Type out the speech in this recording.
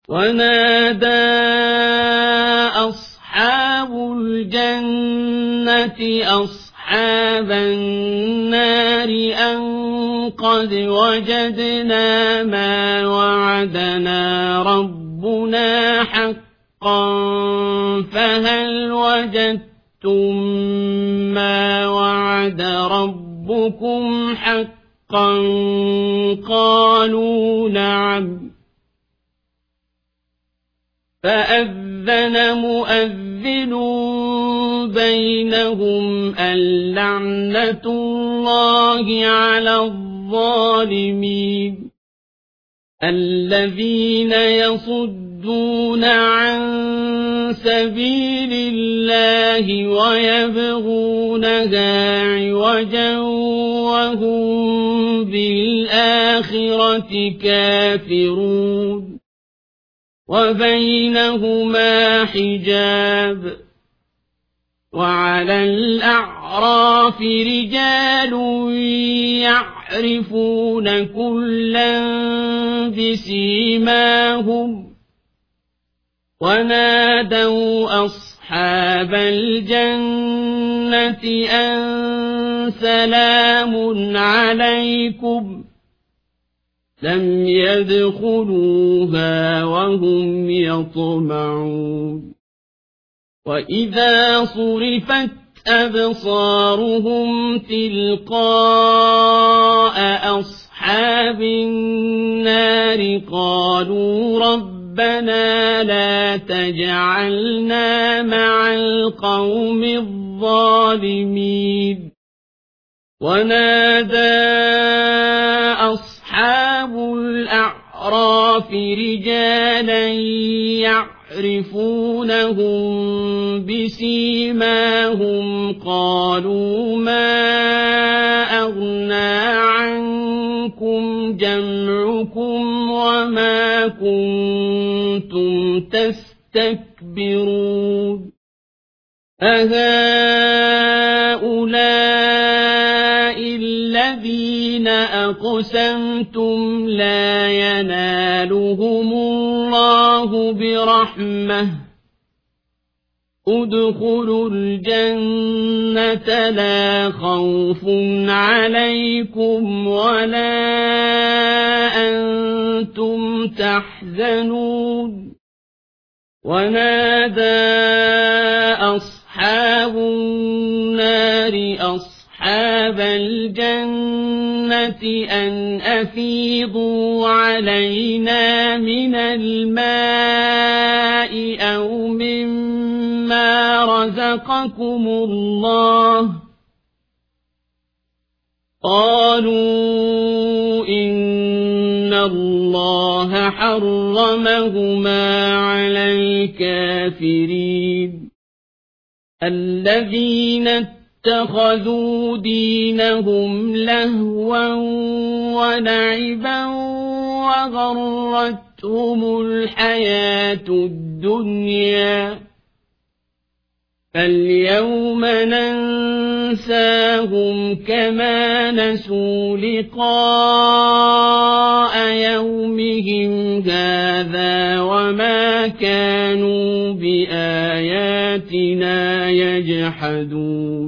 ونادى أصحاب الجنة أصحاب النار أن قد وجدنا ما وعدنا ربنا حقا فهل وجدتم ما وعد ربكم حقا قالوا نعم فأذن مؤذن بينهم اللعنة الله على الظالمين الذين يصدون عن سبيل الله ويبغونها عوجا وهم بالآخرة كافرون وبينهما حجاب وعلى الأعراف رجال يعرفون كلا بسيماهم ونادوا أصحاب الجنة أن سلام عليكم لم يدخلوها وهم يطمعون وإذا صرفت أبصارهم تلقاء أصحاب النار قالوا ربنا لا تجعلنا مع القوم الظالمين ونادى أصحاب الأعراف رجالا يعرفونهم بسيماهم قالوا ما أغنى عنكم جمعكم وما كنتم تستكبرون أهؤلاء الذين أقسمتم لا ينالهم الله برحمة ادخلوا الجنة لا خوف عليكم ولا أنتم تحزنون ونادى أصحاب النار أصحاب الجنة أن أفيضوا علينا من الماء أو مما رزقكم الله قالوا إن الله حرمهما على الكافرين الذين اتخذوا دينهم لهوا ولعبا وغرتهم الحياة الدنيا فاليوم ننساهم كما نسوا لقاء يومهم هذا وما كانوا بآياتنا يجحدون